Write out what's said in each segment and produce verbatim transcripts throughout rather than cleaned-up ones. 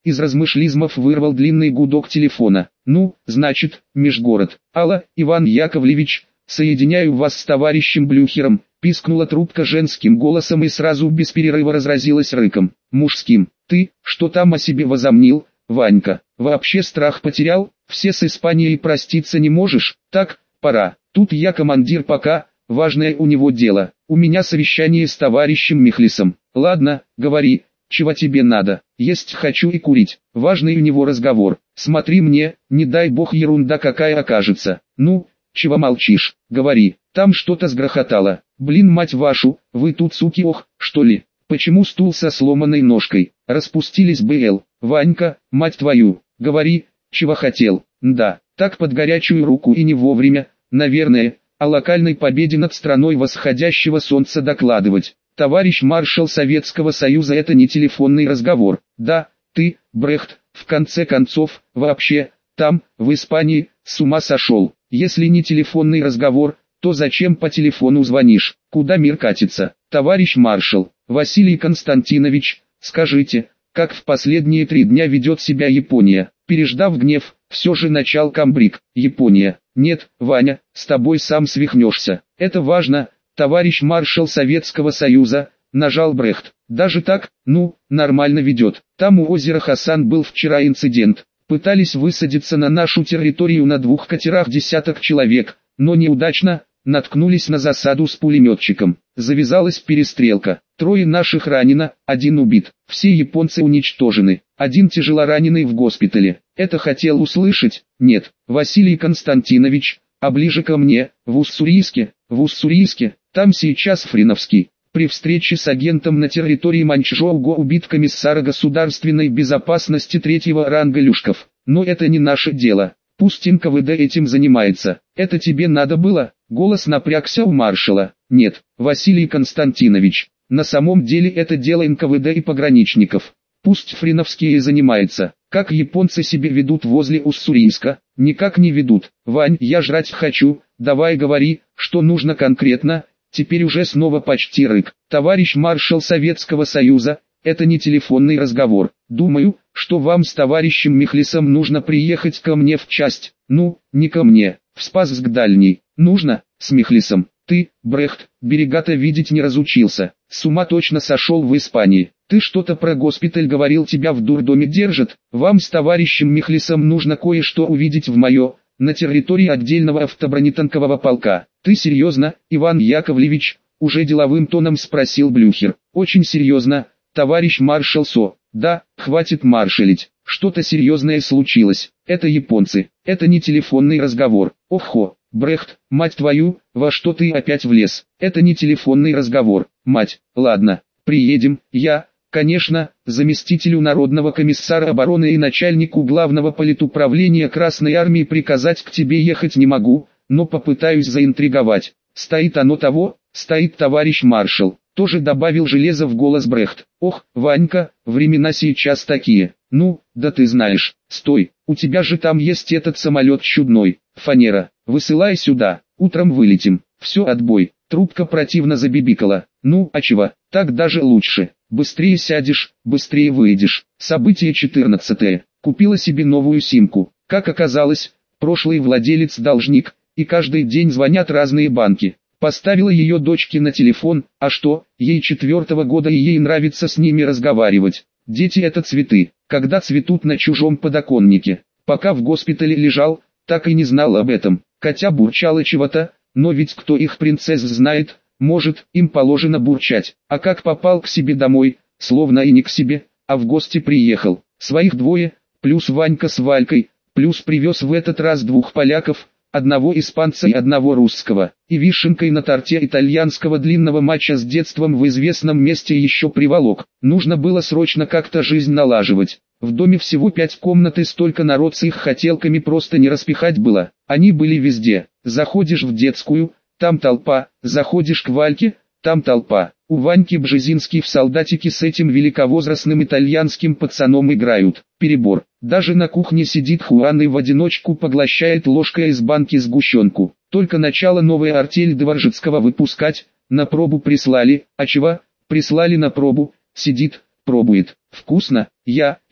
из размышлизмов вырвал длинный гудок телефона. «Ну, значит, межгород. Алло, Иван Яковлевич, соединяю вас с товарищем Блюхером», пискнула трубка женским голосом и сразу без перерыва разразилась рыком. Мужским. «Ты, что там о себе возомнил, Ванька? Вообще страх потерял? Все с Испанией проститься не можешь? Так, пора. Тут я командир пока, важное у него дело. У меня совещание с товарищем Михлисом. Ладно, говори, чего тебе надо. Есть хочу и курить. Важный у него разговор. Смотри мне, не дай бог ерунда какая окажется. Ну, чего молчишь? Говори. Там что-то сгрохотало. Блин, мать вашу, вы тут суки ох, что ли? Почему стул со сломанной ножкой? Распустились бы эл. Ванька, мать твою, говори, чего хотел. Да, так под горячую руку и не вовремя, наверное, о локальной победе над страной восходящего солнца докладывать. Товарищ маршал Советского Союза, это не телефонный разговор. Да, ты, Брехт, в конце концов, вообще, там, в Испании, с ума сошел. Если не телефонный разговор, то зачем по телефону звонишь? Куда мир катится? Товарищ маршал, Василий Константинович, скажите, как в последние три дня ведет себя Япония? Переждав гнев, все же начал комбриг. Япония. Нет, Ваня, с тобой сам свихнешься. Это важно, товарищ маршал Советского Союза, нажал Брехт. Даже так, ну, нормально ведет. Там у озера Хасан был вчера инцидент. Пытались высадиться на нашу территорию на двух катерах десяток человек, но неудачно, наткнулись на засаду с пулеметчиком. Завязалась перестрелка. Трое наших ранено, один убит. Все японцы уничтожены. Один тяжелораненый в госпитале. Это хотел услышать? Нет. Василий Константинович, а ближе ко мне, в Уссурийске, в Уссурийске, там сейчас Фриновский. При встрече с агентом на территории Маньчжоу-го убит комиссара государственной безопасности третьего ранга Люшков. Но это не наше дело. Пусть эн ка вэ дэ этим занимается. Это тебе надо было? Голос напрягся у маршала. Нет, Василий Константинович, на самом деле это дело эн ка вэ дэ и пограничников. Пусть Фриновские занимается. Как японцы себя ведут возле Уссурийска? Никак не ведут. Вань, я жрать хочу, давай говори, что нужно конкретно. Теперь уже снова почти рык. Товарищ маршал Советского Союза, это не телефонный разговор. Думаю, что вам с товарищем Михлисом нужно приехать ко мне в часть. Ну, не ко мне, в Спасск дальний. Нужно, с Михлисом. Ты, Брехт, берега-то видеть не разучился. С ума точно сошел в Испании. Ты что-то про госпиталь говорил, тебя в дурдоме держат. Вам с товарищем Михлисом нужно кое-что увидеть в мое, на территории отдельного автобронетанкового полка. Ты серьезно, Иван Яковлевич? Уже деловым тоном спросил Блюхер. Очень серьезно, товарищ маршал Со. Да, хватит маршалить. Что-то серьезное случилось. Это японцы. Это не телефонный разговор. Охо, Брехт, мать твою, во что ты опять влез? Это не телефонный разговор. Мать, ладно, приедем. Я, конечно, заместителю Народного комиссара обороны и начальнику главного политуправления Красной Армии приказать к тебе ехать не могу, но попытаюсь заинтриговать. Стоит оно того, стоит товарищ маршал. Тоже добавил железо в голос Брехт. Ох, Ванька, времена сейчас такие. Ну, да ты знаешь. Стой, у тебя же там есть этот самолет чудной. Фанера, высылай сюда, утром вылетим. Все, отбой. Трубка противно забибикала. Ну, а чего, так даже лучше. Быстрее сядешь, быстрее выйдешь. Событие четырнадцатое. Купила себе новую симку. Как оказалось, прошлый владелец должник, и каждый день звонят разные банки. Поставила ее дочке на телефон, а что, ей четвертого года и ей нравится с ними разговаривать. Дети это цветы, когда цветут на чужом подоконнике. Пока в госпитале лежал, так и не знал об этом. Котя бурчала чего-то, но ведь кто их принцесс знает, может, им положено бурчать. А как попал к себе домой, словно и не к себе, а в гости приехал. Своих двое, плюс Ванька с Валькой, плюс привез в этот раз двух поляков, одного испанца и одного русского, и вишенкой на торте итальянского длинного матча с детством в известном месте еще приволок. Нужно было срочно как-то жизнь налаживать. В доме всего пять комнат и столько народ с их хотелками просто не распихать было. Они были везде. Заходишь в детскую, там толпа, заходишь к Вальке, там толпа. У Ваньки Бжезинский в солдатике с этим великовозрастным итальянским пацаном играют. Перебор. Даже на кухне сидит Хуан и в одиночку поглощает ложкой из банки сгущенку. Только начало новая артель Дворжицкого выпускать, на пробу прислали, а чего? Прислали на пробу, сидит, пробует. Вкусно, я, я,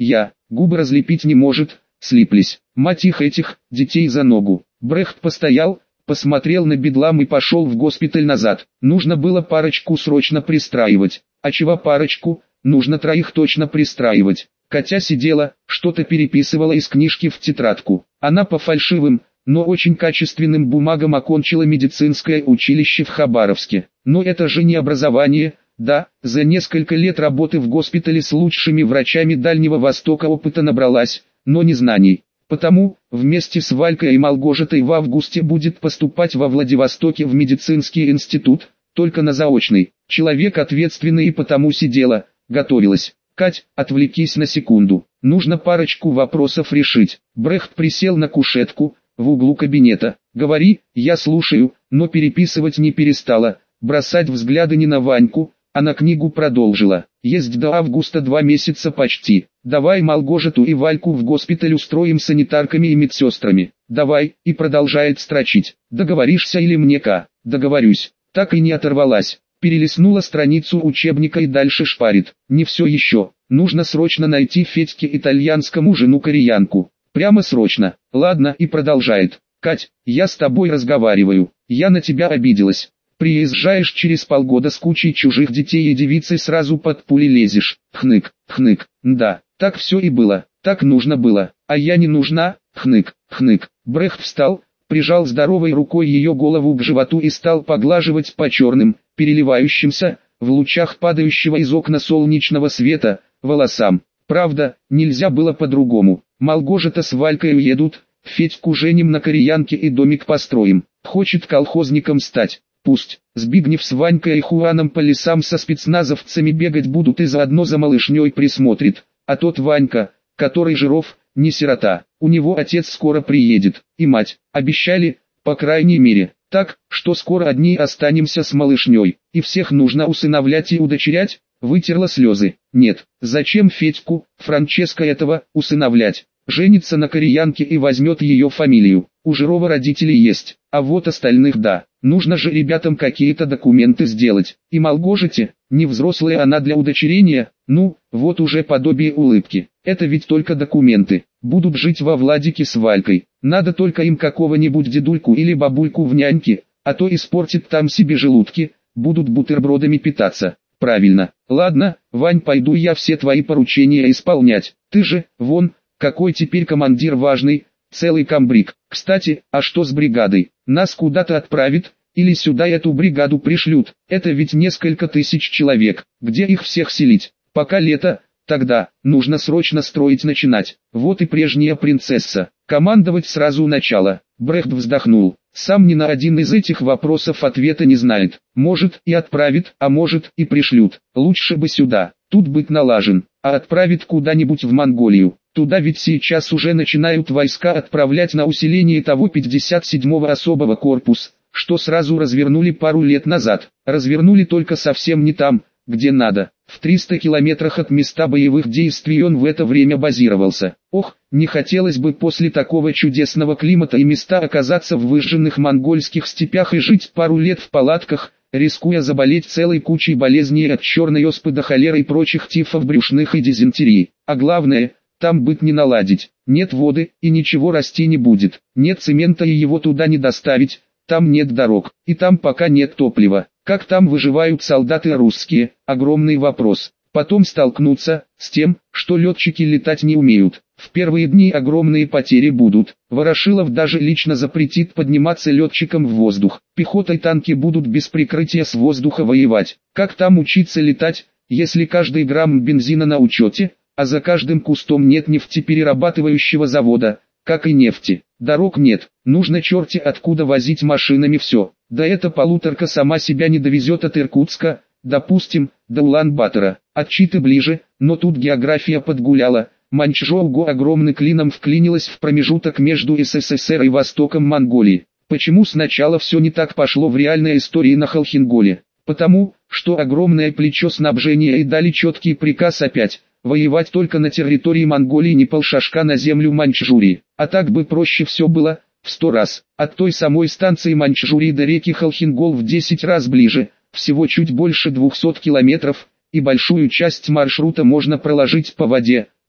губы разлепить не может, слиплись. Мать их этих, детей за ногу. Брехт постоял, посмотрел на бедлам и пошел в госпиталь назад. Нужно было парочку срочно пристраивать. А чего парочку? Нужно троих точно пристраивать. Катя сидела, что-то переписывала из книжки в тетрадку. Она по фальшивым, но очень качественным бумагам окончила медицинское училище в Хабаровске. Но это же не образование. Да, за несколько лет работы в госпитале с лучшими врачами Дальнего Востока опыта набралась, но не знаний. Потому, вместе с Валькой и Малгожатой в августе будет поступать во Владивостоке в медицинский институт, только на заочный. Человек ответственный и потому сидела, готовилась. Кать, отвлекись на секунду, нужно парочку вопросов решить. Брехт присел на кушетку, в углу кабинета. Говори, я слушаю, но переписывать не перестала, бросать взгляды не на Ваньку, а на книгу продолжила. Есть до августа два месяца почти. Давай Малгожату и Вальку в госпиталь устроим санитарками и медсестрами. Давай, и продолжает строчить. Договоришься или мне-ка? Договорюсь. Так и не оторвалась. Перелистнула страницу учебника и дальше шпарит. Не все еще. Нужно срочно найти Федьке итальянскому жену-кореянку. Прямо срочно. Ладно, и продолжает. Кать, я с тобой разговариваю. Я на тебя обиделась. Приезжаешь через полгода с кучей чужих детей и девицей сразу под пули лезешь. Хнык, хнык. Да, так все и было. Так нужно было. А я не нужна. Хнык, хнык. Брехт встал, прижал здоровой рукой ее голову к животу и стал поглаживать по черным, переливающимся, в лучах падающего из окна солнечного света, волосам. Правда, нельзя было по-другому. Малгожата с Валькой уедут, Федьку женим на кореянке и домик построим. Хочет колхозником стать. Пусть. Збигнев с Ванькой и Хуаном по лесам со спецназовцами бегать будут и заодно за малышней присмотрит. А тот Ванька, который жиров, не сирота. У него отец скоро приедет. И мать. Обещали, по крайней мере. Так, что скоро одни останемся с малышней. И всех нужно усыновлять и удочерять. Вытерла слезы. Нет, зачем Федьку, Франческо этого, усыновлять? Женится на кореянке и возьмет ее фамилию. У Жирова родители есть, а вот остальных да. Нужно же ребятам какие-то документы сделать. И Малгожате, не взрослая она для удочерения, ну, вот уже подобие улыбки. Это ведь только документы. Будут жить во Владике с Валькой. Надо только им какого-нибудь дедульку или бабульку в няньке, а то испортит там себе желудки, будут бутербродами питаться. Правильно. Ладно, Вань, пойду я все твои поручения исполнять. Ты же, вон, какой теперь командир важный, целый комбриг. Кстати, а что с бригадой? Нас куда-то отправят, или сюда эту бригаду пришлют? Это ведь несколько тысяч человек. Где их всех селить? Пока лето, тогда, нужно срочно строить начинать. Вот и прежняя принцесса. Командовать сразу начало. Брехт вздохнул. Сам ни на один из этих вопросов ответа не знает. Может и отправит, а может и пришлют. Лучше бы сюда. Тут быть налажен. А отправит куда-нибудь в Монголию. Туда ведь сейчас уже начинают войска отправлять на усиление того пятьдесят седьмого особого корпуса, что сразу развернули пару лет назад. Развернули только совсем не там, где надо. В триста километрах от места боевых действий он в это время базировался. Ох, не хотелось бы после такого чудесного климата и места оказаться в выжженных монгольских степях и жить пару лет в палатках, рискуя заболеть целой кучей болезней от черной оспы до холеры и прочих тифов брюшных и дизентерии. А главное, там быт не наладить. Нет воды, и ничего расти не будет. Нет цемента, и его туда не доставить. Там нет дорог, и там пока нет топлива. Как там выживают солдаты русские? Огромный вопрос. Потом столкнуться с тем, что летчики летать не умеют. В первые дни огромные потери будут. Ворошилов даже лично запретит подниматься летчикам в воздух. Пехота и танки будут без прикрытия с воздуха воевать. Как там учиться летать, если каждый грамм бензина на учете, а за каждым кустом нет нефтеперерабатывающего завода, как и нефти. Дорог нет, нужно черти откуда возить машинами все. Да эта полуторка сама себя не довезет от Иркутска, допустим, до Улан-Батора. От Читы ближе, но тут география подгуляла. Маньчжоу-го огромным клином вклинилась в промежуток между СССР и востоком Монголии. Почему сначала все не так пошло в реальной истории на Халхинголе? Потому, что огромное плечо снабжения и дали четкий приказ опять воевать только на территории Монголии, не полшашка на землю Маньчжурии. А так бы проще все было, в сто раз. От той самой станции Маньчжурии до реки Халхингол в десять раз ближе, всего чуть больше двухсот километров, и большую часть маршрута можно проложить по воде,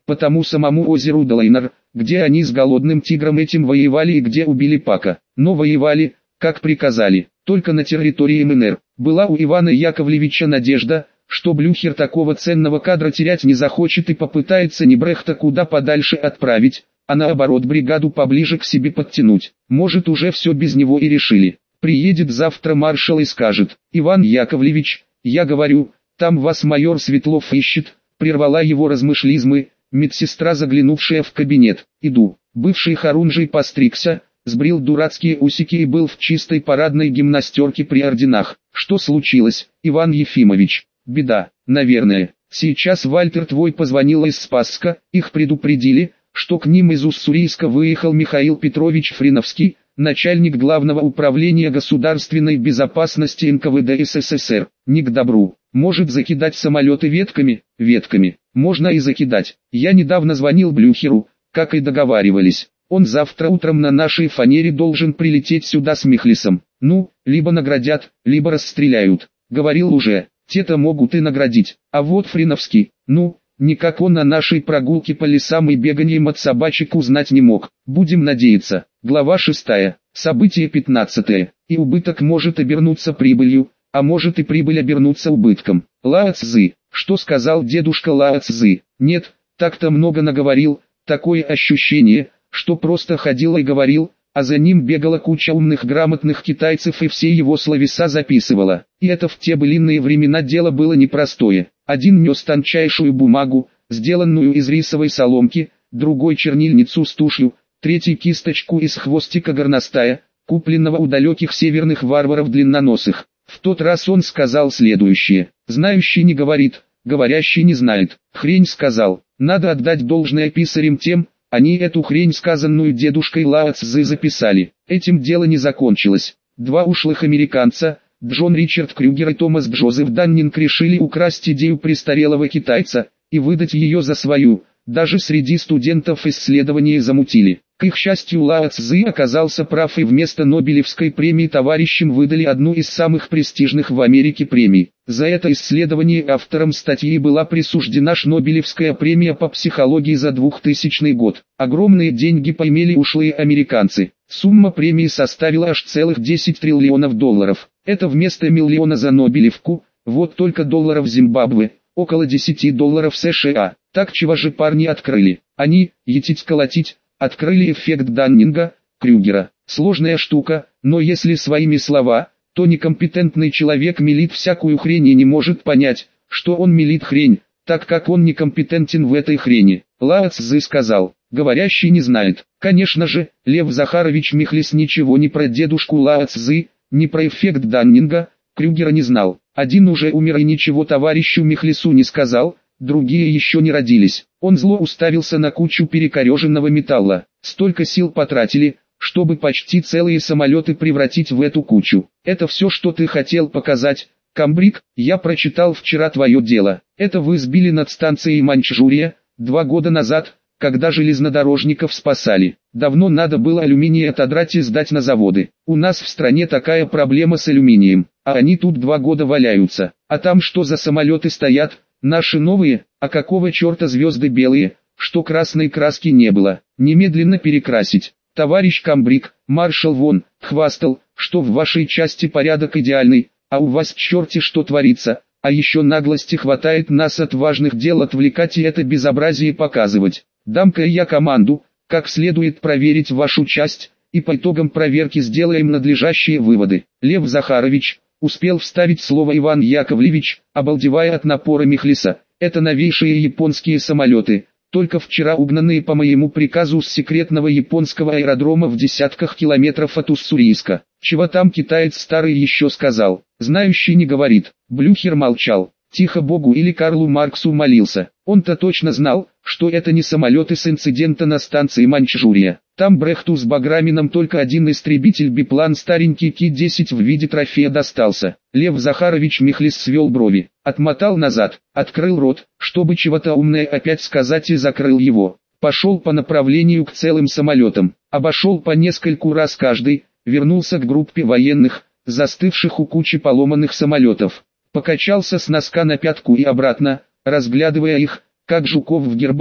по тому самому озеру Долайнер, где они с голодным тигром этим воевали и где убили Пака. Но воевали, как приказали, только на территории МНР. Была у Ивана Яковлевича надежда, что Блюхер такого ценного кадра терять не захочет и попытается Небрехта куда подальше отправить, а наоборот бригаду поближе к себе подтянуть. Может, уже все без него и решили. Приедет завтра маршал и скажет: «Иван Яковлевич, я говорю, там вас майор Светлов ищет», прервала его размышлизмы медсестра, заглянувшая в кабинет. «Иду». Бывший хорунжий постригся, сбрил дурацкие усики и был в чистой парадной гимнастерке при орденах. «Что случилось, Иван Ефимович?» «Беда, наверное. Сейчас Вальтер твой позвонил из Спасска, их предупредили, что к ним из Уссурийска выехал Михаил Петрович Фриновский, начальник Главного управления государственной безопасности эн ка вэ дэ эс эс эс эр. Не к добру. Может закидать самолеты ветками?» «Ветками. Можно и закидать. Я недавно звонил Блюхеру, как и договаривались. Он завтра утром на нашей фанере должен прилететь сюда с Михлисом. Ну, либо наградят, либо расстреляют. Говорил уже, те-то могут и наградить. А вот Фриновский, ну, никак он на нашей прогулке по лесам и беганием от собачек узнать не мог. Будем надеяться». Глава шестая. Событие пятнадцатое. И убыток может обернуться прибылью, а может и прибыль обернуться убытком. Лао Цзы. Что сказал дедушка Лао Цзы? Нет, так-то много наговорил, такое ощущение, что просто ходил и говорил, а за ним бегала куча умных грамотных китайцев и все его словеса записывала. И это в те былинные времена дело было непростое. Один нес тончайшую бумагу, сделанную из рисовой соломки, другой чернильницу с тушью, третий кисточку из хвостика горностая, купленного у далеких северных варваров длинноносых. В тот раз он сказал следующее: «Знающий не говорит, говорящий не знает». Хрень сказал. Надо отдать должное писарям тем, они эту хрень, сказанную дедушкой Лао Цзы, записали. Этим дело не закончилось. Два ушлых американца, Джон Ричард Крюгер и Томас Джозеф Даннинг, решили украсть идею престарелого китайца и выдать ее за свою. Даже среди студентов исследования замутили. К их счастью, Лао Цзы оказался прав, и вместо Нобелевской премии товарищам выдали одну из самых престижных в Америке премий. За это исследование авторам статьи была присуждена Шнобелевская премия по психологии за двухтысячный год. Огромные деньги поимели ушлые американцы. Сумма премии составила аж целых десять триллионов долларов. Это вместо миллиона за Нобелевку, вот только долларов Зимбабве, около десяти долларов США. Так чего же парни открыли? Они, етить-колотить, открыли эффект Даннинга, Крюгера. Сложная штука, но если своими слова, то некомпетентный человек мелит всякую хрень и не может понять, что он мелит хрень, так как он некомпетентен в этой хрени. Лао Цзы сказал: «Говорящий не знает». Конечно же, Лев Захарович Михлис ничего ни про дедушку Лао Цзы, ни про эффект Даннинга, Крюгера не знал. Один уже умер и ничего товарищу Михлису не сказал, другие еще не родились. Он зло уставился на кучу перекореженного металла. Столько сил потратили, чтобы почти целые самолеты превратить в эту кучу. Это все, что ты хотел показать, комбриг? Я прочитал вчера твое дело. Это вы сбили над станцией Маньчжурия, два года назад, когда железнодорожников спасали. Давно надо было алюминий отодрать и сдать на заводы. У нас в стране такая проблема с алюминием, а они тут два года валяются. А там что за самолеты стоят? Наши новые, а какого черта звезды белые, что красной краски не было, немедленно перекрасить. Товарищ комбриг, маршал вон, хвастал, что в вашей части порядок идеальный, а у вас черти что творится, а еще наглости хватает нас от важных дел отвлекать и это безобразие показывать. Дам-ка я команду, как следует проверить вашу часть, и по итогам проверки сделаем надлежащие выводы. Лев Захарович, успел вставить слово Иван Яковлевич, обалдевая от напора Михлиса. Это новейшие японские самолеты, только вчера угнанные по моему приказу с секретного японского аэродрома в десятках километров от Уссурийска. Чего там китаец старый еще сказал? Знающий не говорит. Блюхер молчал. Тихо Богу или Карлу Марксу молился. Он-то точно знал, что это не самолеты с инцидента на станции Маньчжурия. Там Брехту с Баграмином только один истребитель-биплан старенький Ки десять в виде трофея достался. Лев Захарович Михлис свел брови, отмотал назад, открыл рот, чтобы чего-то умное опять сказать, и закрыл его. Пошел по направлению к целым самолетам, обошел по нескольку раз каждый, вернулся к группе военных, застывших у кучи поломанных самолетов. Покачался с носка на пятку и обратно, разглядывая их, как жуков в гербарии.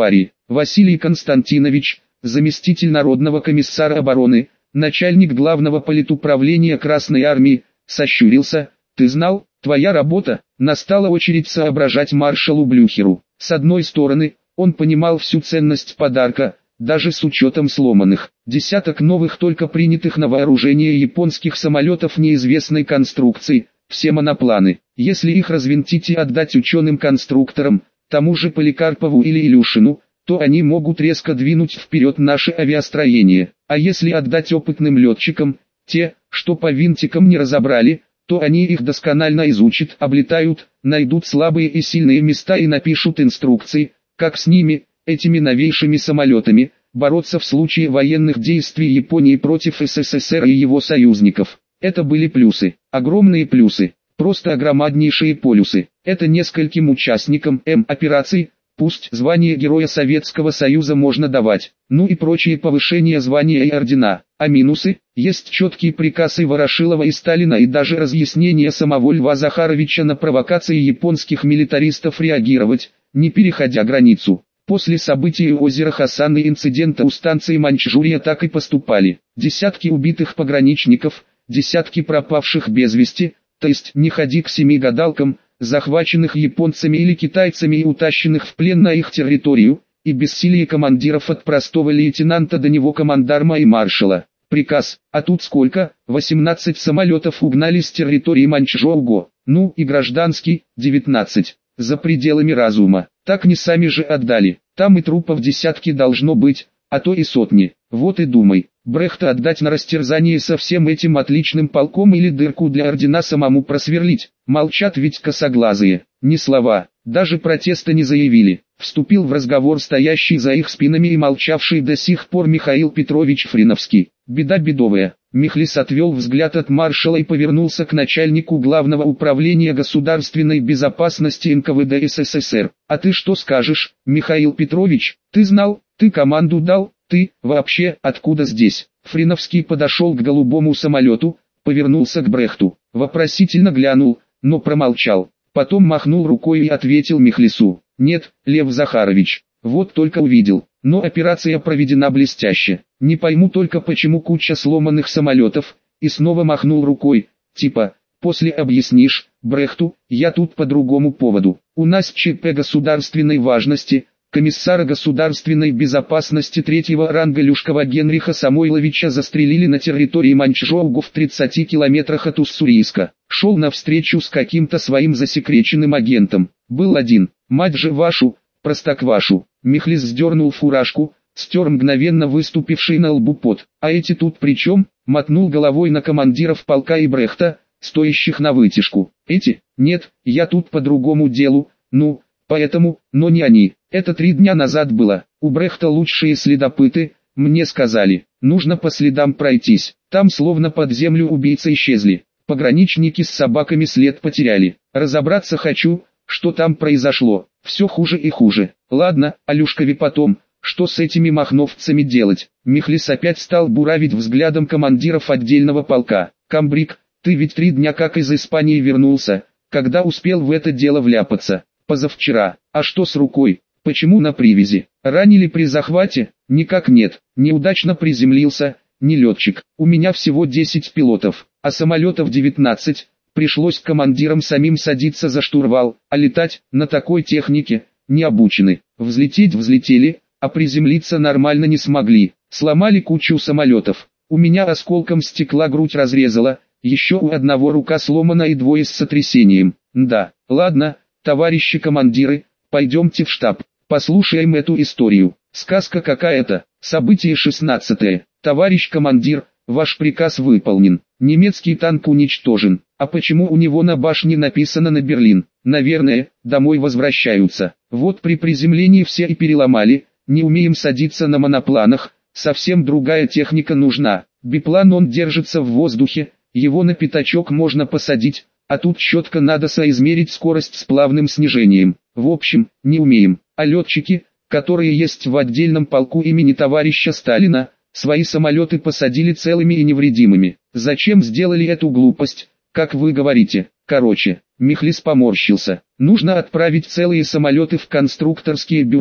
Василий Константинович, заместитель Народного комиссара обороны, начальник главного политуправления Красной армии, сощурился. Ты знал, твоя работа? Настала очередь соображать маршалу Блюхеру. С одной стороны, он понимал всю ценность подарка, даже с учетом сломанных. Десяток новых только принятых на вооружение японских самолетов неизвестной конструкции, все монопланы. Если их развинтить и отдать ученым-конструкторам, тому же Поликарпову или Илюшину, то они могут резко двинуть вперед наше авиастроение. А если отдать опытным летчикам, те, что по винтикам не разобрали, то они их досконально изучат, облетают, найдут слабые и сильные места и напишут инструкции, как с ними, этими новейшими самолетами, бороться в случае военных действий Японии против СССР и его союзников. Это были плюсы, огромные плюсы, просто огромнейшие полюсы. Это нескольким участникам М операций, пусть звание Героя Советского Союза можно давать, ну и прочие повышения звания и ордена. А минусы? Есть четкие приказы Ворошилова и Сталина и даже разъяснение самого Льва Захаровича на провокации японских милитаристов реагировать, не переходя границу. После событий у озера Хасан и инцидента у станции Маньчжурия так и поступали. Десятки убитых пограничников, десятки пропавших без вести, то есть не ходи к семи гадалкам, захваченных японцами или китайцами и утащенных в плен на их территорию, и бессилие командиров от простого лейтенанта до него командарма и маршала. Приказ, а тут сколько? восемнадцать самолетов угнали с территории Маньчжоу-го, ну и гражданский, девятнадцать. За пределами разума, так не сами же отдали, там и трупов десятки должно быть, а то и сотни. Вот и думай, Брехта отдать на растерзание со всем этим отличным полком или дырку для ордена самому просверлить. Молчат ведь косоглазые, ни слова, даже протеста не заявили. Вступил в разговор стоящий за их спинами и молчавший до сих пор Михаил Петрович Фриновский. Беда бедовая. Михлис отвел взгляд от маршала и повернулся к начальнику Главного управления государственной безопасности эн ка вэ дэ эс эс эс эр. А ты что скажешь, Михаил Петрович? Ты знал, ты команду дал, ты, вообще, откуда здесь? Фриновский подошел к голубому самолету, повернулся к Брехту, вопросительно глянул, но промолчал. Потом махнул рукой и ответил Михлису: «Нет, Лев Захарович, вот только увидел, но операция проведена блестяще. Не пойму только почему куча сломанных самолетов», и снова махнул рукой, типа, «после объяснишь, Брехту, я тут по другому поводу. У нас че пэ государственной важности». Комиссара государственной безопасности третьего ранга Люшкова Генриха Самойловича застрелили на территории Маньчжоу в тридцати километрах от Уссурийска. Шел на встречу с каким-то своим засекреченным агентом. Был один, мать же вашу, простоквашу. Михлис сдернул фуражку, стер мгновенно выступивший на лбу пот. А эти тут при чем? Мотнул головой на командиров полка и Брехта, стоящих на вытяжку. Эти? Нет, я тут по другому делу, ну... Поэтому, но не они. Это три дня назад было. У Брехта лучшие следопыты, мне сказали, нужно по следам пройтись. Там словно под землю убийцы исчезли. Пограничники с собаками след потеряли. Разобраться хочу, что там произошло. Все хуже и хуже. Ладно, Алюшкове потом, что с этими махновцами делать? Михлис опять стал буравить взглядом командиров отдельного полка. Камбрик, ты ведь три дня как из Испании вернулся, когда успел в это дело вляпаться? Позавчера. А что с рукой? Почему на привязи? Ранили при захвате? Никак нет. Неудачно приземлился, не летчик. У меня всего десять пилотов, а самолетов девятнадцать. Пришлось командирам самим садиться за штурвал, а летать, на такой технике, не обучены. Взлететь взлетели, а приземлиться нормально не смогли. Сломали кучу самолетов. У меня осколком стекла грудь разрезала, еще у одного рука сломана и двое с сотрясением. Да, ладно. Товарищи командиры, пойдемте в штаб, послушаем эту историю. Сказка какая-то. Событие шестнадцатое. Товарищ командир, ваш приказ выполнен. Немецкий танк уничтожен. А почему у него на башне написано на Берлин? Наверное, домой возвращаются. Вот при приземлении все и переломали. Не умеем садиться на монопланах. Совсем другая техника нужна. Биплан он держится в воздухе. Его на пятачок можно посадить. А тут четко надо соизмерить скорость с плавным снижением. В общем, не умеем. А летчики, которые есть в отдельном полку имени товарища Сталина, свои самолеты посадили целыми и невредимыми. Зачем сделали эту глупость, как вы говорите? Короче, Михлис поморщился. Нужно отправить целые самолеты в конструкторские бюро,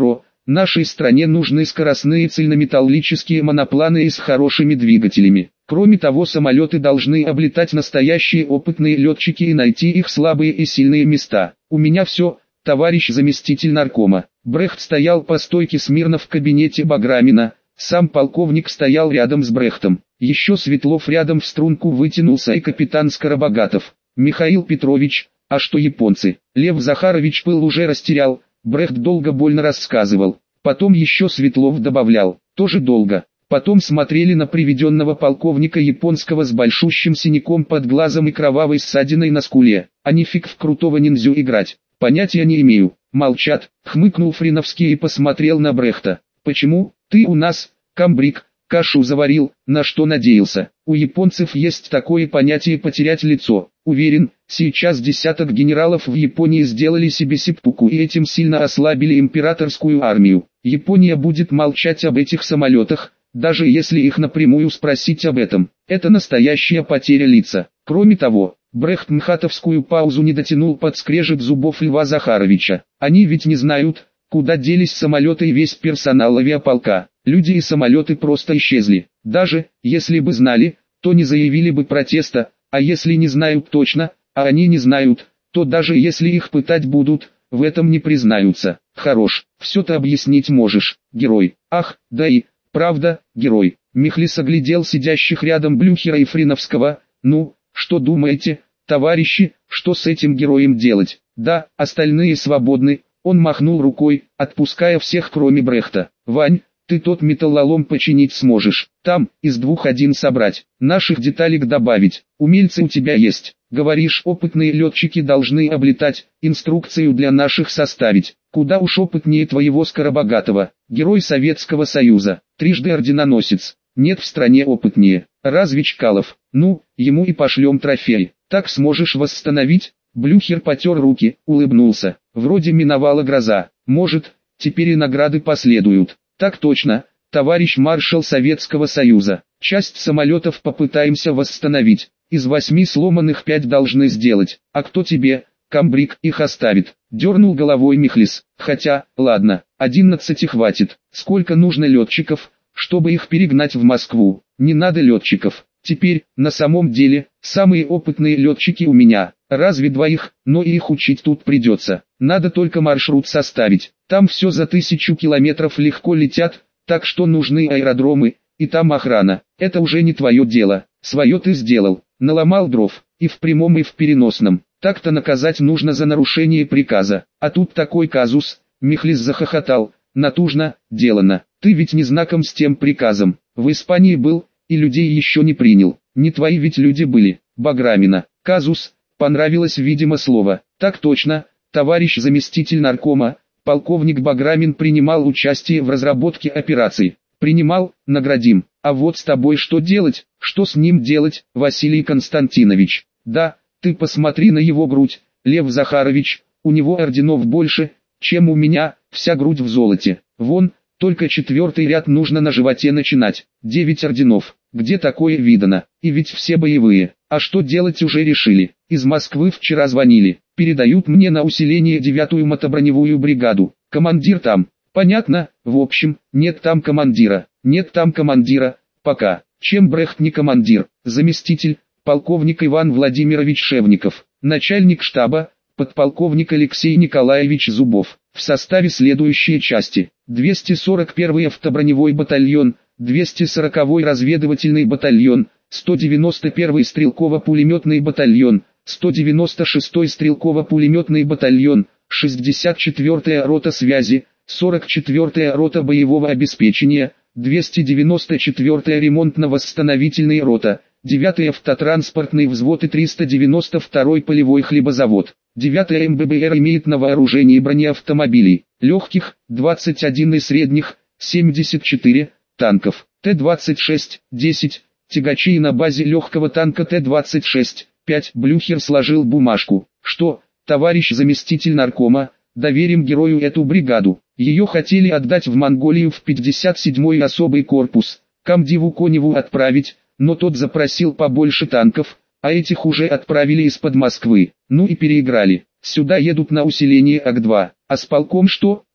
Нашей стране нужны скоростные цельнометаллические монопланы и с хорошими двигателями. Кроме того, самолеты должны облетать настоящие опытные летчики и найти их слабые и сильные места. У меня все, товарищ заместитель наркома. Брехт стоял по стойке смирно в кабинете Баграмина. Сам полковник стоял рядом с Брехтом. Еще Светлов рядом в струнку вытянулся и капитан Скоробогатов. Михаил Петрович, а что японцы? Лев Захарович пыл уже растерял. Брехт долго больно рассказывал. Потом еще Светлов добавлял. Тоже долго. Потом смотрели на приведенного полковника японского с большущим синяком под глазом и кровавой ссадиной на скуле. А нифиг в крутого ниндзю играть. Понятия не имею. Молчат. Хмыкнул Фриновский и посмотрел на Брехта. Почему? Ты у нас, комбриг, кашу заварил, на что надеялся. У японцев есть такое понятие потерять лицо. Уверен, сейчас десяток генералов в Японии сделали себе сеппуку и этим сильно ослабили императорскую армию. Япония будет молчать об этих самолетах, даже если их напрямую спросить об этом. Это настоящая потеря лица. Кроме того, Брехт мхатовскую паузу не дотянул под скрежет зубов Льва Захаровича. Они ведь не знают, куда делись самолеты и весь персонал авиаполка. Люди и самолеты просто исчезли. Даже, если бы знали, то не заявили бы протеста, а если не знают точно, а они не знают, то даже если их пытать будут, в этом не признаются. Хорош, все-то объяснить можешь, герой. Ах, да и, правда, герой. Михлис оглядел сидящих рядом Блюхера и Фриновского. Ну, что думаете, товарищи, что с этим героем делать? Да, остальные свободны. Он махнул рукой, отпуская всех кроме Брехта. Вань, ты тот металлолом починить сможешь. Там, из двух один собрать. Наших деталек добавить. Умельцы у тебя есть. Говоришь, опытные летчики должны облетать. Инструкцию для наших составить. Куда уж опытнее твоего Скоробогатого. Герой Советского Союза. Трижды орденоносец. Нет в стране опытнее. Разве Чкалов? Ну, ему и пошлем трофей. Так сможешь восстановить? Блюхер потер руки, улыбнулся. Вроде миновала гроза. Может, теперь и награды последуют. Так точно, товарищ маршал Советского Союза. Часть самолетов попытаемся восстановить. Из восьми сломанных пять должны сделать. А кто тебе, комбриг, их оставит? Дернул головой Михлис. Хотя, ладно, одиннадцати хватит. Сколько нужно летчиков, чтобы их перегнать в Москву? Не надо летчиков. Теперь, на самом деле, самые опытные летчики у меня. Разве двоих, но и их учить тут придется. Надо только маршрут составить. Там все за тысячу километров легко летят, так что нужны аэродромы, и там охрана. Это уже не твое дело. Свое ты сделал. Наломал дров, и в прямом и в переносном. Так-то наказать нужно за нарушение приказа. А тут такой казус. Михлис захохотал. Натужно, делано. Ты ведь не знаком с тем приказом. В Испании был, и людей еще не принял. Не твои ведь люди были. Баграмина. Казус. Понравилось, видимо, слово. Так точно, товарищ заместитель наркома. Полковник Баграмин принимал участие в разработке операции. Принимал, наградим. А вот с тобой что делать? Что с ним делать, Василий Константинович? Да, ты посмотри на его грудь, Лев Захарович. У него орденов больше, чем у меня, вся грудь в золоте. Вон, только четвертый ряд нужно на животе начинать. Девять орденов. Где такое видано? И ведь все боевые. А что делать уже решили. Из Москвы вчера звонили. Передают мне на усиление девятую мотоброневую бригаду. Командир там. Понятно, в общем, нет там командира. Нет там командира. Пока. Чем Брехт не командир? Заместитель, полковник Иван Владимирович Шевников. Начальник штаба, подполковник Алексей Николаевич Зубов. В составе следующие части. двести сорок первый автоброневой батальон, двести сороковой разведывательный батальон, сто девяносто первый стрелково-пулеметный батальон, сто девяносто шестой стрелково-пулеметный батальон, шестьдесят четвёртая рота связи, сорок четвёртая рота боевого обеспечения, двести девяносто четвёртая ремонтно-восстановительная рота, девятый автотранспортный взвод и триста девяносто второй полевой хлебозавод. девятая эм бэ бэ эр имеет на вооружении бронеавтомобилей, легких, двадцать один и средних, семьдесят четыре, танков, Т двадцать шесть, десять, тягачей на базе легкого танка Т двадцать шесть, пять. Блюхер сложил бумажку. Что, товарищ заместитель наркома, доверим герою эту бригаду. Ее хотели отдать в Монголию в пятьдесят седьмой особый корпус, комдиву Коневу отправить, но тот запросил побольше танков, а этих уже отправили из-под Москвы. Ну и переиграли. Сюда едут на усиление А К два. А с полком что?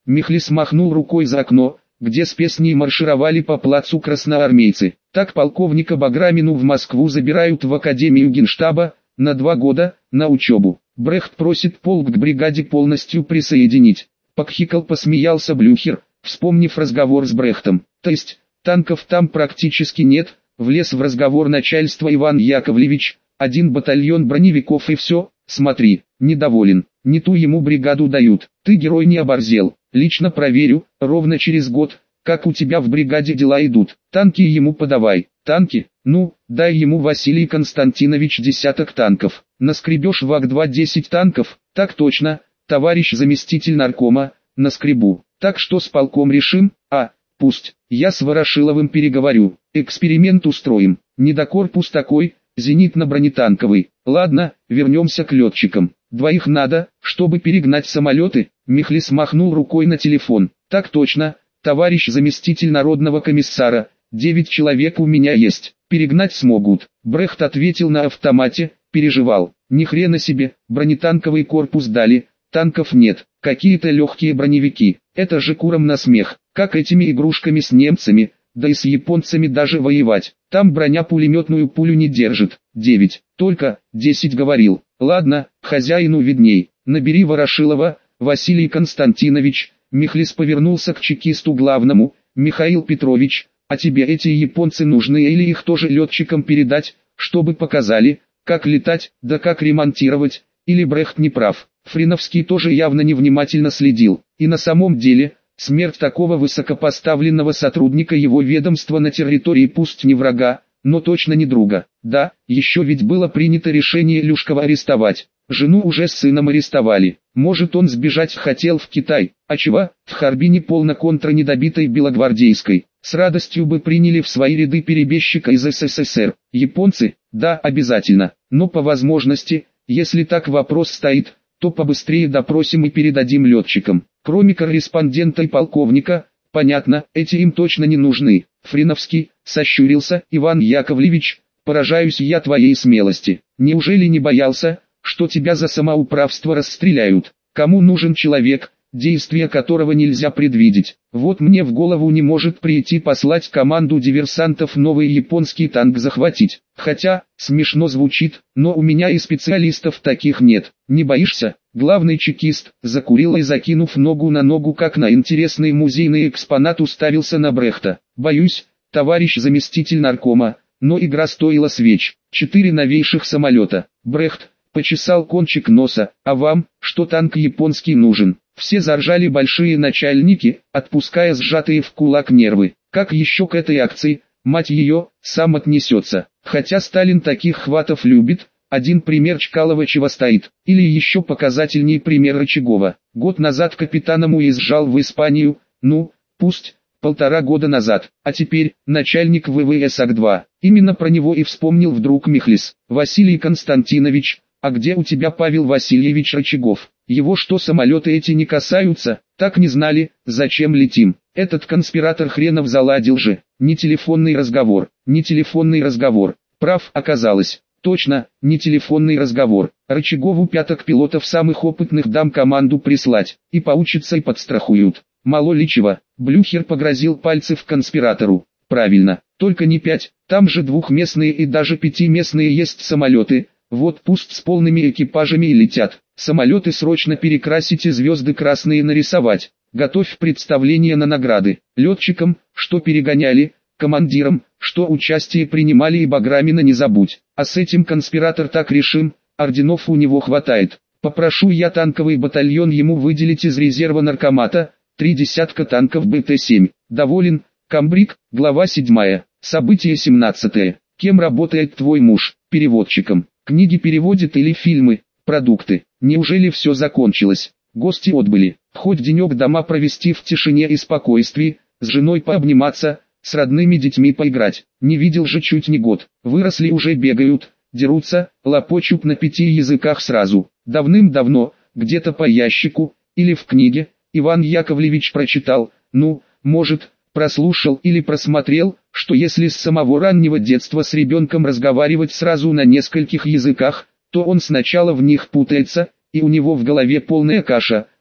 Михлис махнул рукой за окно, где с песней маршировали по плацу красноармейцы. Так полковника Баграмину в Москву забирают в Академию Генштаба, на два года, на учебу. Брехт просит полк к бригаде полностью присоединить. Покхикал, посмеялся Блюхер, вспомнив разговор с Брехтом. То есть, танков там практически нет, влез в разговор начальство Иван Яковлевич, один батальон броневиков и все, смотри, недоволен, не ту ему бригаду дают. Ты, герой, не оборзел, лично проверю, ровно через год, как у тебя в бригаде дела идут. Танки ему подавай. Танки? Ну, дай ему, Василий Константинович, десяток танков. Наскребешь в ак-два десять танков? Так точно, товарищ заместитель наркома, наскребу. Так что с полком решим? А, пусть, я с Ворошиловым переговорю, эксперимент устроим. Недокорпус такой, зенитно-бронетанковый. Ладно, вернемся к летчикам. Двоих надо, чтобы перегнать самолеты. Михлис махнул рукой на телефон. Так точно, товарищ заместитель народного комиссара. Девять человек у меня есть, перегнать смогут. Брехт ответил на автомате, переживал. Ни хрена себе, бронетанковый корпус дали, танков нет, какие-то легкие броневики. Это же курам на смех, как этими игрушками с немцами, да и с японцами даже воевать. Там броня пулеметную пулю не держит. Девять, только, десять говорил. Ладно, хозяину видней, набери Ворошилова, Василий Константинович. Михлис повернулся к чекисту главному. Михаил Петрович, а тебе эти японцы нужны или их тоже летчикам передать, чтобы показали, как летать, да как ремонтировать, или Брехт не прав? Фриновский тоже явно невнимательно следил, и на самом деле, смерть такого высокопоставленного сотрудника его ведомства на территории пусть не врага, но точно не друга. Да, еще ведь было принято решение Люшкова арестовать, жену уже с сыном арестовали, может он сбежать хотел в Китай, а чего, в Харбине полно контрнедобитой белогвардейской. С радостью бы приняли в свои ряды перебежчика из СССР. Японцы? Да, обязательно. Но по возможности, если так вопрос стоит, то побыстрее допросим и передадим летчикам. Кроме корреспондента и полковника, понятно, эти им точно не нужны. Фриновский, сощурился, Иван Яковлевич, поражаюсь я твоей смелости. Неужели не боялся, что тебя за самоуправство расстреляют? Кому нужен человек, действия которого нельзя предвидеть? Вот мне в голову не может прийти послать команду диверсантов новый японский танк захватить. Хотя, смешно звучит, но у меня и специалистов таких нет. Не боишься? Главный чекист, закурил и, закинув ногу на ногу, как на интересный музейный экспонат, уставился на Брехта. Боюсь, товарищ заместитель наркома, но игра стоила свеч. Четыре новейших самолета. Брехт почесал кончик носа. А вам, что танк японский нужен? Все заржали большие начальники, отпуская сжатые в кулак нервы. Как еще к этой акции, мать ее, сам отнесется. Хотя Сталин таких хватов любит. Один пример Чкалова чего стоит, или еще показательней пример Рычагова. Год назад капитаном уезжал в Испанию, ну, пусть, полтора года назад, а теперь, начальник ВВС ак-два. Именно про него и вспомнил вдруг Михлис. Василий Константинович, а где у тебя Павел Васильевич Рычагов? Его что, самолеты эти не касаются? Так не знали, зачем летим? Этот конспиратор хренов заладил же. Не телефонный разговор, не телефонный разговор. Прав оказалось. Точно, не телефонный разговор. Рычагову пяток пилотов самых опытных дам команду прислать, и поучатся и подстрахуют. Мало ли чего. Блюхер погрозил пальцев конспиратору. Правильно, только не пять, там же двухместные и даже пятиместные есть самолеты. Вот пусть с полными экипажами и летят. Самолеты срочно перекрасить и звезды красные нарисовать. Готовь представление на награды. Летчикам, что перегоняли, командирам, что участие принимали, и Баграмина не забудь. А с этим конспиратор так решим, орденов у него хватает. Попрошу я танковый батальон ему выделить из резерва наркомата, три десятка танков бэ тэ семь. Доволен, комбриг, глава седьмая, событие семнадцатое. Кем работает твой муж? Переводчиком. Книги переводит или фильмы, продукты. Неужели все закончилось? Гости отбыли. Хоть денек дома провести в тишине и спокойствии, с женой пообниматься, с родными детьми поиграть. Не видел же чуть не год. Выросли уже, бегают, дерутся, лопочут на пяти языках сразу. Давным-давно, где-то по ящику, или в книге, Иван Яковлевич прочитал, ну, может, прослушал или просмотрел, что если с самого раннего детства с ребенком разговаривать сразу на нескольких языках, то он сначала в них путается, и у него в голове полная каша,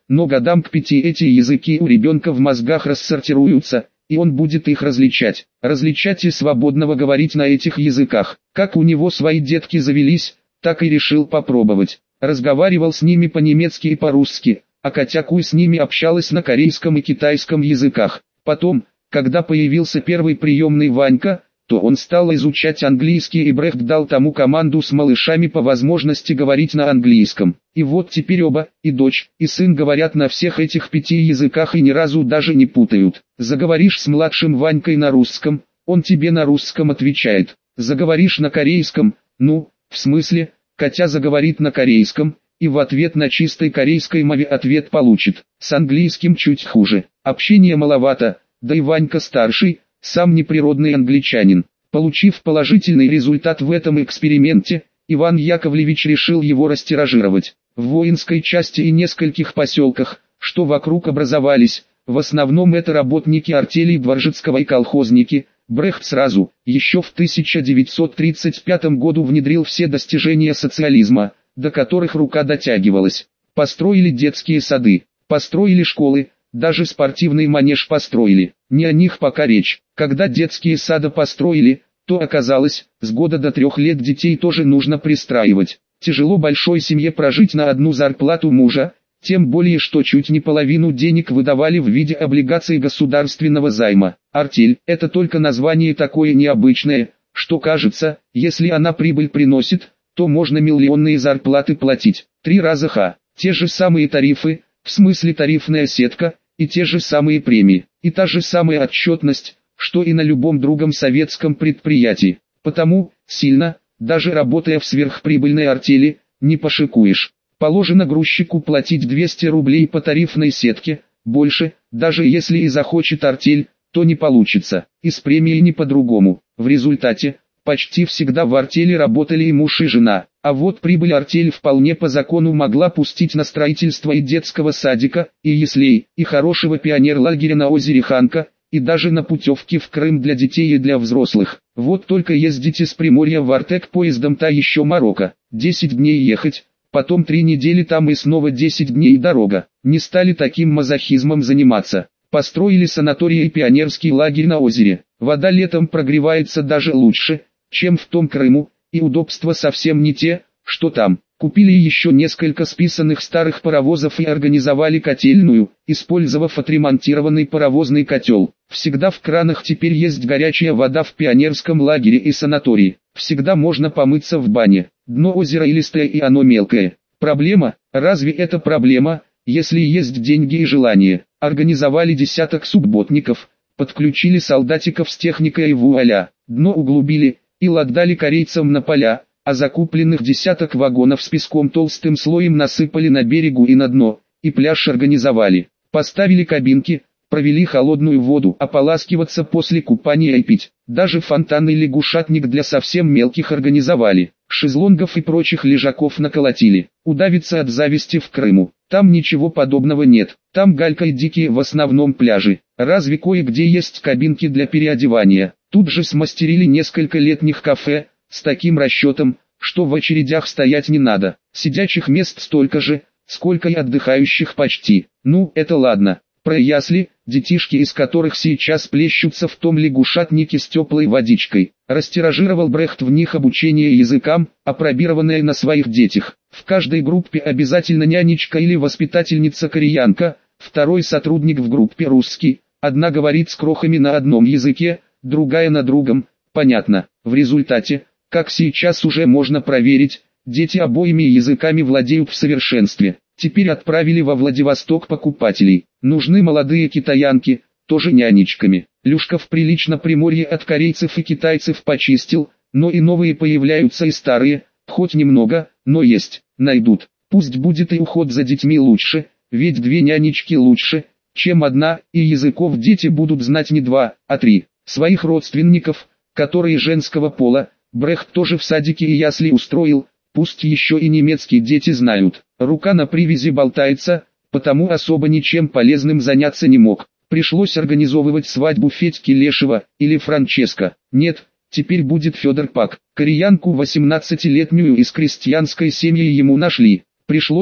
но годам к пяти эти языки у ребенка в мозгах рассортируются, и он будет их различать. Различать и свободного говорить на этих языках. Как у него свои детки завелись, так и решил попробовать. Разговаривал с ними по-немецки и по-русски, а Катякуй с ними общалась на корейском и китайском языках. Потом, когда появился первый приемный Ванька, то он стал изучать английский, и Брехт дал тому команду с малышами по возможности говорить на английском. И вот теперь оба, и дочь, и сын говорят на всех этих пяти языках и ни разу даже не путают. Заговоришь с младшим Ванькой на русском, он тебе на русском отвечает. Заговоришь на корейском, ну, в смысле, Катя заговорит на корейском, и в ответ на чистой корейской мове ответ получит. С английским чуть хуже. Общения маловато, да и Ванька старший, сам неприродный англичанин. Получив положительный результат в этом эксперименте, Иван Яковлевич решил его растиражировать. В воинской части и нескольких поселках, что вокруг образовались, в основном это работники артелей Дворжицкого и колхозники, Брехт сразу, еще в тысяча девятьсот тридцать пятом году внедрил все достижения социализма, до которых рука дотягивалась. Построили детские сады, построили школы, даже спортивный манеж построили. Не о них пока речь. Когда детские сады построили, то оказалось, с года до трех лет детей тоже нужно пристраивать. Тяжело большой семье прожить на одну зарплату мужа, тем более что чуть не половину денег выдавали в виде облигаций государственного займа. Артель – это только название такое необычное, что кажется, если она прибыль приносит, то можно миллионные зарплаты платить. Три раза ха, те же самые тарифы, в смысле тарифная сетка, и те же самые премии, и та же самая отчетность, что и на любом другом советском предприятии. Потому, сильно, даже работая в сверхприбыльной артели, не пошикуешь. Положено грузчику платить двести рублей по тарифной сетке, больше, даже если и захочет артель, то не получится, и с премией не по-другому. В результате, почти всегда в артели работали и муж и жена, а вот прибыль артель вполне по закону могла пустить на строительство и детского садика, и яслей, и хорошего пионерлагеря на озере Ханка, и даже на путевки в Крым для детей и для взрослых. Вот только ездите с Приморья в Артек поездом та еще морока, десять дней ехать, потом три недели там и снова десять дней дорога. Не стали таким мазохизмом заниматься. Построили санаторий и пионерский лагерь на озере. Вода летом прогревается даже лучше, чем в том Крыму, и удобства совсем не те, что там. Купили еще несколько списанных старых паровозов и организовали котельную, использовав отремонтированный паровозный котел. Всегда в кранах теперь есть горячая вода в пионерском лагере и санатории. Всегда можно помыться в бане. Дно озера илистое и оно мелкое. Проблема? Разве это проблема, если есть деньги и желание? Организовали десяток субботников, подключили солдатиков с техникой и вуаля. Дно углубили и отдали корейцам на поля, а закупленных десяток вагонов с песком толстым слоем насыпали на берегу и на дно, и пляж организовали. Поставили кабинки, провели холодную воду, ополаскиваться после купания и пить. Даже фонтанный лягушатник для совсем мелких организовали. Шезлонгов и прочих лежаков наколотили. Удавиться от зависти в Крыму. Там ничего подобного нет. Там галька и дикие в основном пляжи. Разве кое-где есть кабинки для переодевания? Тут же смастерили несколько летних кафе, с таким расчетом, что в очередях стоять не надо. Сидячих мест столько же, сколько и отдыхающих почти. Ну, это ладно. Про ясли, детишки из которых сейчас плещутся в том лягушатнике с теплой водичкой. Растиражировал Брехт в них обучение языкам, опробированное на своих детях. В каждой группе обязательно нянечка или воспитательница-кореянка, второй сотрудник в группе русский, одна говорит с крохами на одном языке, другая на другом, понятно. В результате, как сейчас уже можно проверить, дети обоими языками владеют в совершенстве. Теперь отправили во Владивосток покупателей. Нужны молодые китаянки, тоже нянечками. Люшков прилично Приморье от корейцев и китайцев почистил, но и новые появляются и старые, хоть немного, но есть, найдут. Пусть будет и уход за детьми лучше, ведь две нянечки лучше, чем одна, и языков дети будут знать не два, а три. Своих родственников, которые женского пола, Брехт тоже в садике и ясли устроил, пусть еще и немецкие дети знают. Рука на привязи болтается, потому особо ничем полезным заняться не мог. Пришлось организовывать свадьбу Федьки Лешева, или Франческо. Нет, теперь будет Федор Пак. Кореянку восемнадцатилетнюю из крестьянской семьи ему нашли. Пришлось,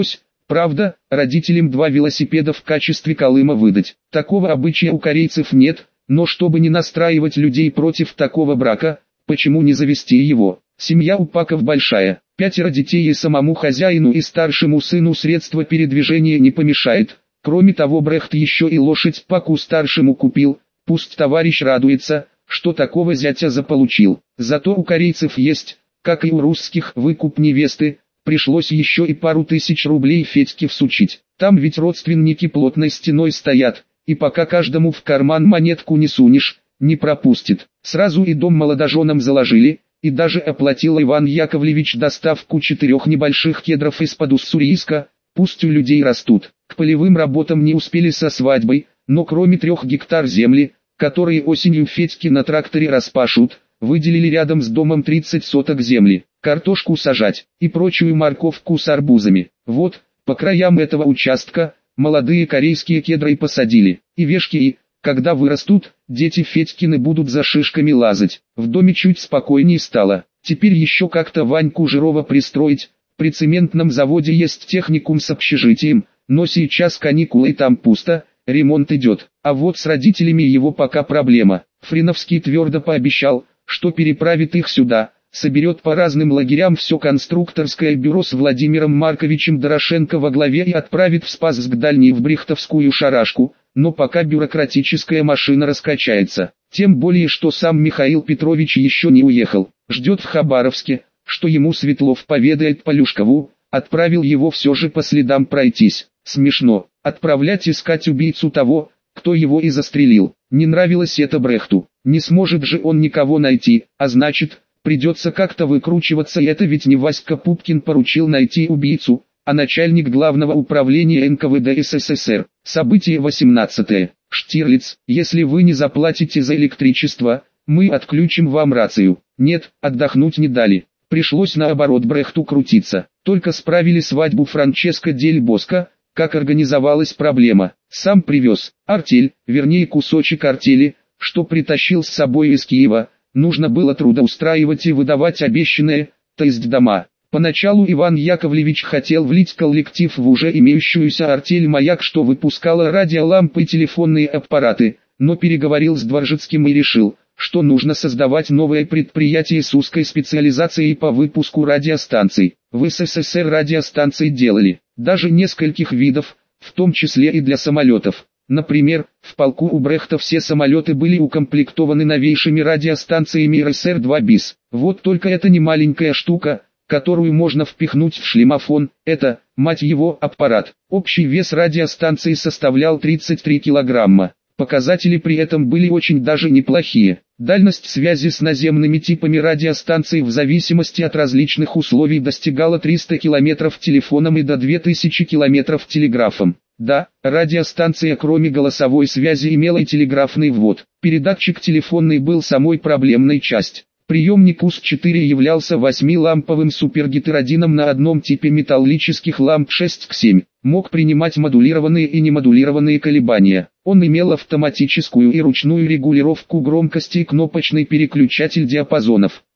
Правда, родителям два велосипеда в качестве калыма выдать. Такого обычая у корейцев нет, но чтобы не настраивать людей против такого брака, почему не завести его? Семья у Паков большая, пятеро детей и самому хозяину и старшему сыну средства передвижения не помешает. Кроме того, Брехт еще и лошадь Паку старшему купил, пусть товарищ радуется, что такого зятя заполучил. Зато у корейцев есть, как и у русских, выкуп невесты. Пришлось еще и пару тысяч рублей Федьке всучить. Там ведь родственники плотной стеной стоят, и пока каждому в карман монетку не сунешь, не пропустит. Сразу и дом молодоженам заложили, и даже оплатил Иван Яковлевич доставку четырех небольших кедров из-под Уссурийска, пусть у людей растут. К полевым работам не успели со свадьбой, но кроме трех гектар земли, которые осенью Федьки на тракторе распашут, выделили рядом с домом тридцать соток земли, картошку сажать и прочую морковку с арбузами. Вот, по краям этого участка, молодые корейские кедры и посадили, и вешки, и, когда вырастут, дети Федькины будут за шишками лазать. В доме чуть спокойнее стало. Теперь еще как-то Ваньку Жирова пристроить. При цементном заводе есть техникум с общежитием, но сейчас каникулы и там пусто, ремонт идет. А вот с родителями его пока проблема. Фриновский твердо пообещал, что переправит их сюда, соберет по разным лагерям все конструкторское бюро с Владимиром Марковичем Дорошенко во главе и отправит в Спасск дальний в Брихтовскую шарашку, но пока бюрократическая машина раскачается. Тем более, что сам Михаил Петрович еще не уехал, ждет в Хабаровске, что ему Светлов поведает Полюшкову, отправил его все же по следам пройтись. Смешно, отправлять искать убийцу того, кто его и застрелил. Не нравилось это Брехту. Не сможет же он никого найти, а значит, придется как-то выкручиваться, и это ведь не Васька Пупкин поручил найти убийцу, а начальник главного управления эн ка вэ дэ эс эс эс эр. Событие восемнадцатое. Штирлиц, если вы не заплатите за электричество, мы отключим вам рацию. Нет, отдохнуть не дали. Пришлось наоборот Брехту крутиться. Только справили свадьбу Франческо Дель Боско, как организовалась проблема. Сам привез артель, вернее кусочек артели, что притащил с собой из Киева. Нужно было трудоустраивать и выдавать обещанное, то есть дома. Поначалу Иван Яковлевич хотел влить коллектив в уже имеющуюся артель «Маяк», что выпускала радиолампы и телефонные аппараты, но переговорил с Дворжицким и решил, что нужно создавать новое предприятие с узкой специализацией по выпуску радиостанций. В эс эс эс эр радиостанции делали, даже нескольких видов, в том числе и для самолетов. Например, в полку у Брехта все самолеты были укомплектованы новейшими радиостанциями эр эс эр два БИС. Вот только это не маленькая штука, которую можно впихнуть в шлемофон, это, мать его, аппарат. Общий вес радиостанции составлял тридцать три килограмма. Показатели при этом были очень даже неплохие. Дальность связи с наземными типами радиостанций в зависимости от различных условий достигала триста километров телефоном и до две тысячи километров телеграфом. Да, радиостанция кроме голосовой связи имела и телеграфный ввод. Передатчик телефонный был самой проблемной частью. Приемник УС четыре являлся восьмиламповым супергетеродином на одном типе металлических ламп шесть к семь. Мог принимать модулированные и немодулированные колебания. Он имел автоматическую и ручную регулировку громкости и кнопочный переключатель диапазонов.